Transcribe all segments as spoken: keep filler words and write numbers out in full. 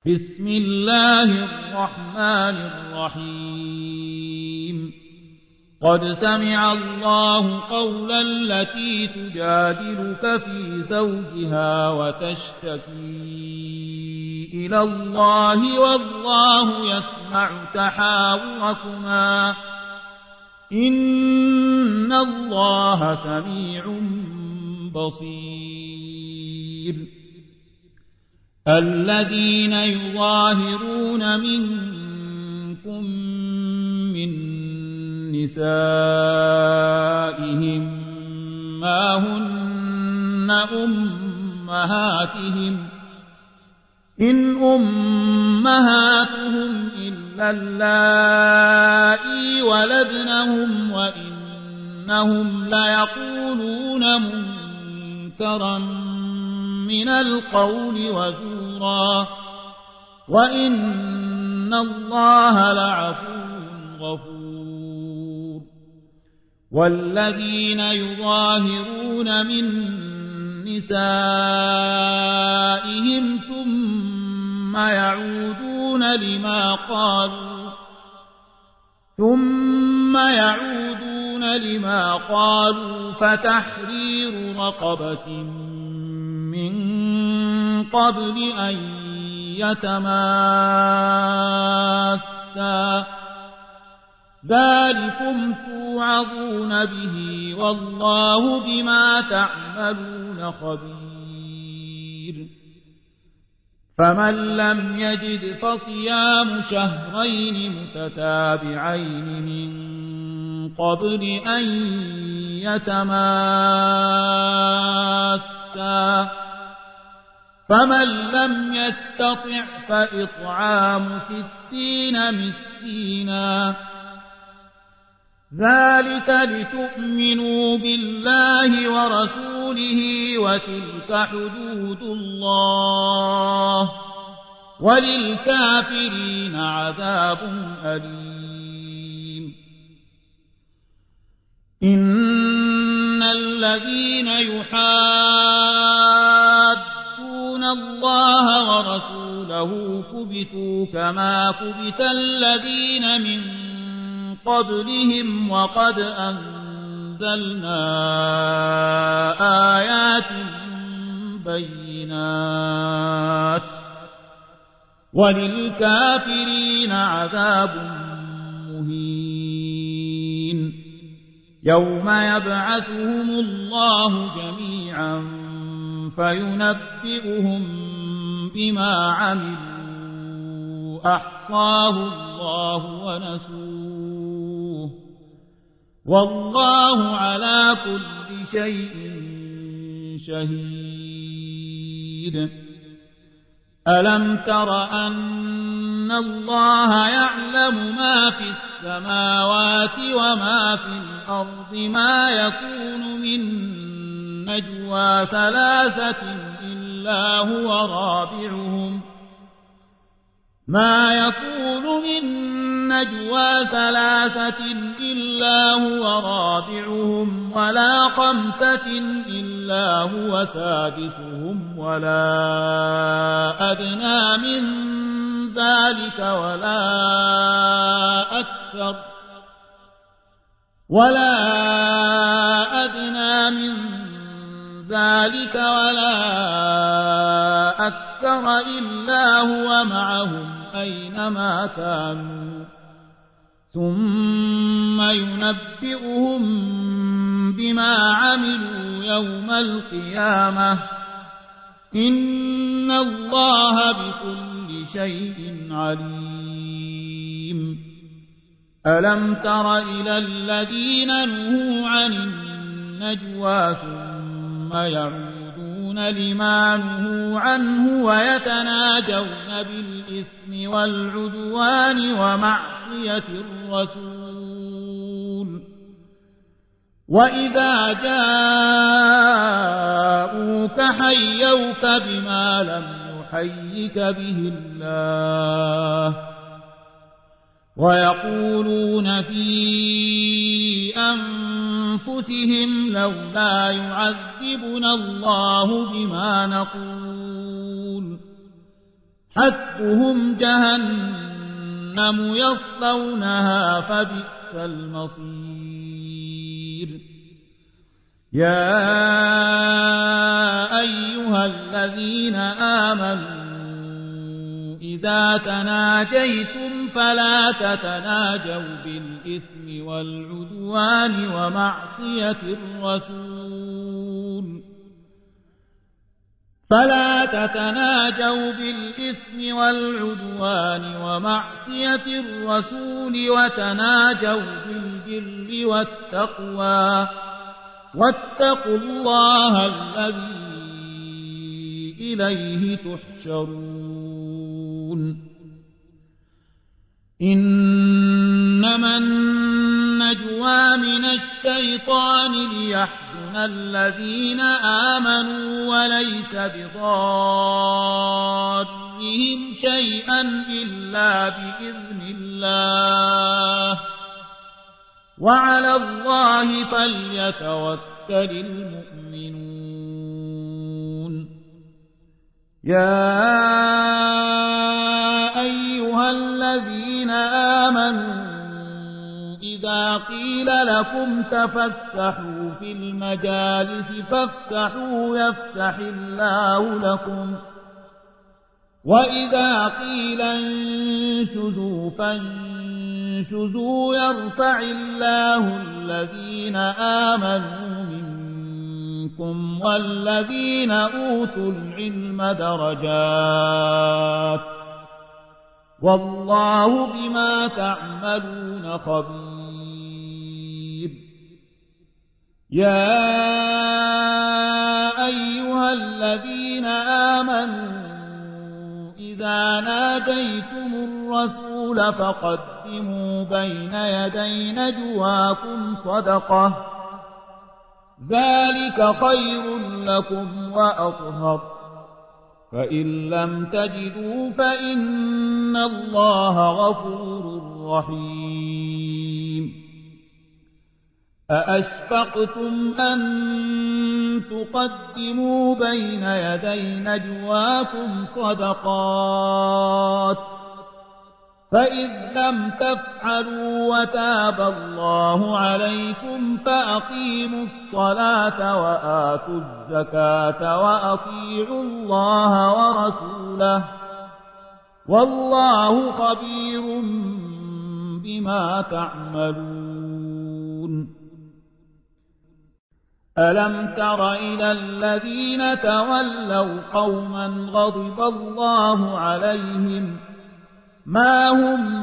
بسم الله الرحمن الرحيم قد سمع الله قولا التي تجادلك في زوجها وتشتكي إلى الله والله يسمع تحاوركما إن الله سميع بصير الذين يظاهرون منكم من نسائهم ما هن أمهاتهم إن أمهاتهم إلا اللائي ولدنهم وإنهم ليقولون منكرا من القول وزورا وإن الله لعفو غفور والذين يظاهرون من نسائهم ثم يعودون لما قالوا ثم يعودون لما قالوا فتحرير رقبة من قبل أن يتماسا ذلكم توعظون به والله بما تعملون خبير فمن لم يجد فصيام شهرين متتابعين من قبل أن يتماسا فمن لم يستطع فإطعام ستين مسكينا ذلك لتؤمنوا بالله ورسوله وتلك حدود الله وللكافرين عذاب أليم إن الذين يحادون الله ورسوله كبتوا كما كبت الذين من قبلهم وقد أنزلنا آيات بينات وللكافرين عذاب مهين يوم يبعثهم الله جميعا فينبئهم بما عملوا أحصاه الله ونسوه والله على كل شيء شهيد ألم تر أن الله يعلم ما في السماوات وما في الأرض ما يكون من نجوى ثلاثة إلا هو رابعهم ما يكون من نجوى ثلاثة إلا هو رابعهم ولا خمسة إلا هو سادسهم ولا أدنى من ذلك ولا أكثر ولا أدنى من ذلك ولا أكثر إلا هو معهم أينما كانوا ثم ينبئهم بما عملوا يوم القيامة إن الله بكل شيء عليم ألم تر إلى الذين نهوا عن النجوى ثم يعودون لما نهوا عنه ويتناجون بالإثم والعدوان ومعصية الرسول وإذا جاءوك حيوك بما لم يحيك به الله ويقولون في أنفسهم لولا يعذبنا الله بما نقول حسبهم جهنم يصلونها فبئس المصير يا أيها الذين آمنوا إذا تناجيتم فلا تتناجوا بالإثم والعدوان ومعصية الرسول فلا تتناجوا بالإثم والعدوان ومعصية الرسول وتناجوا بالبر والتقوى واتقوا الله الذي إليه تحشرون إنما النجوى من الشيطان ليحزن الذين آمنوا وليس بضارهم شيئا إلا بإذن الله وعلى الله فليتوكل المؤمنون يا أيها الذين آمنوا إذا قيل لكم تفسحوا في المجالس فافسحوا يفسح الله لكم وإذا قيل انشزوا فانشزوا يرفع الله الذين آمنوا منكم والذين أوتوا العلم درجات والله بما تعملون خبير يا أيها الذين آمنوا إذا ناجيتم الرسول فقدموا بين يدي نجواكم صدقة ذلك خير لكم وأطهر فإن لم تجدوا فإن الله غفور رحيم أأشفقتم أن تقدموا بين يدي نجواكم صدقات فإذ لم تفعلوا وتاب الله عليكم فأقيموا الصلاة وآتوا الزكاة وأطيعوا الله ورسوله والله خبير بما تعملون ألم تر إلى الذين تولوا قوما غضب الله عليهم ما هم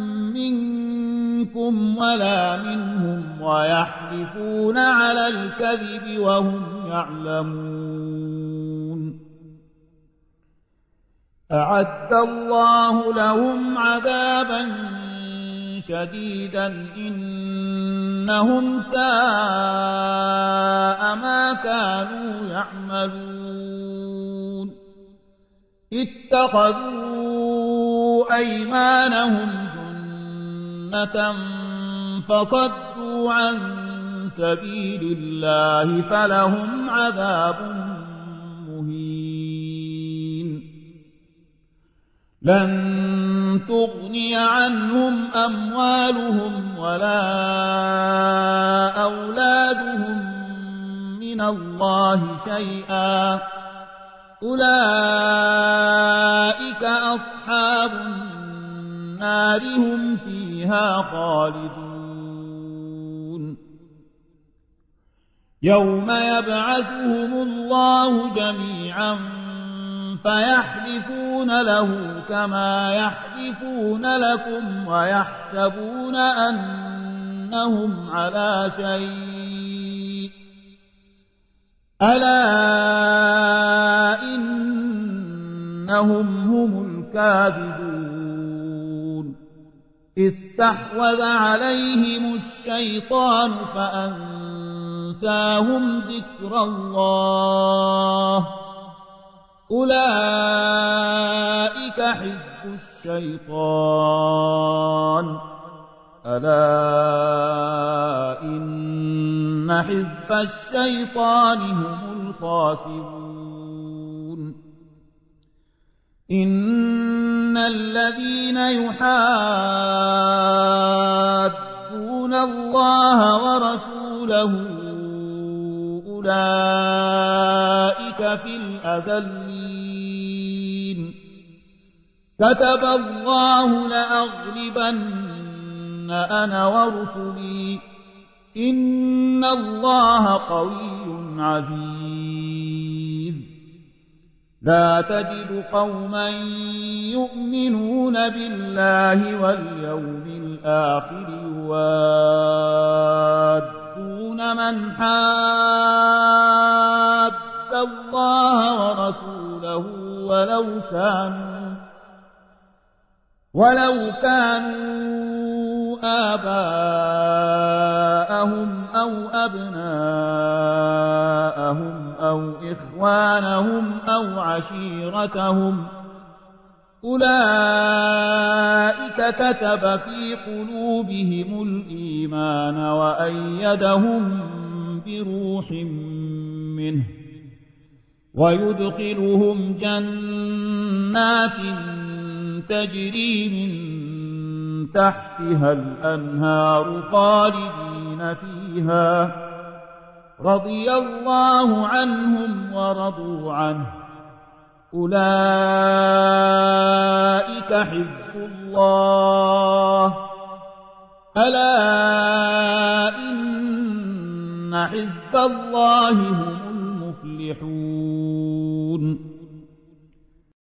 منكم ولا منهم ويحلفون على الكذب وهم يعلمون أعد الله لهم عذابا شديدا إنهم ساء ما كانوا يعملون اتخذوا أيمانهم جنة فصدوا عن سبيل الله فلهم عذاب مهين لن تغني عنهم أموالهم ولا أولادهم من الله شيئا أولئك أصحاب النار هم فيها خالدون يوم يبعثهم الله جميعا فيحلفون له كما يحلفون لكم ويحسبون أنهم على شيء ألا إنهم هم الكاذبون استحوذ عليهم الشيطان فأنساهم ذكر الله أولئك حزب الشيطان ألا إن حزب الشيطان هم الخاسرون إن الذين يحادون الله ورسوله أولئك في الأذلين كتب الله لأغلبن أنا ورسلي إن الله قوي عزيز لا تجد قوما يؤمنون بالله واليوم الآخر يوادون من حاد الله ورسوله ولو كانوا ولو كانوا آباءهم أو أبناءهم أو إخوانهم أو عشيرتهم أولئك كتب في قلوبهم الإيمان وأيدهم بروح منه ويدخلهم جنات تجري من تحتها الأنهار خالدين فيها رضي الله عنهم ورضوا عنه أولئك حزب الله ألا إن حزب الله هم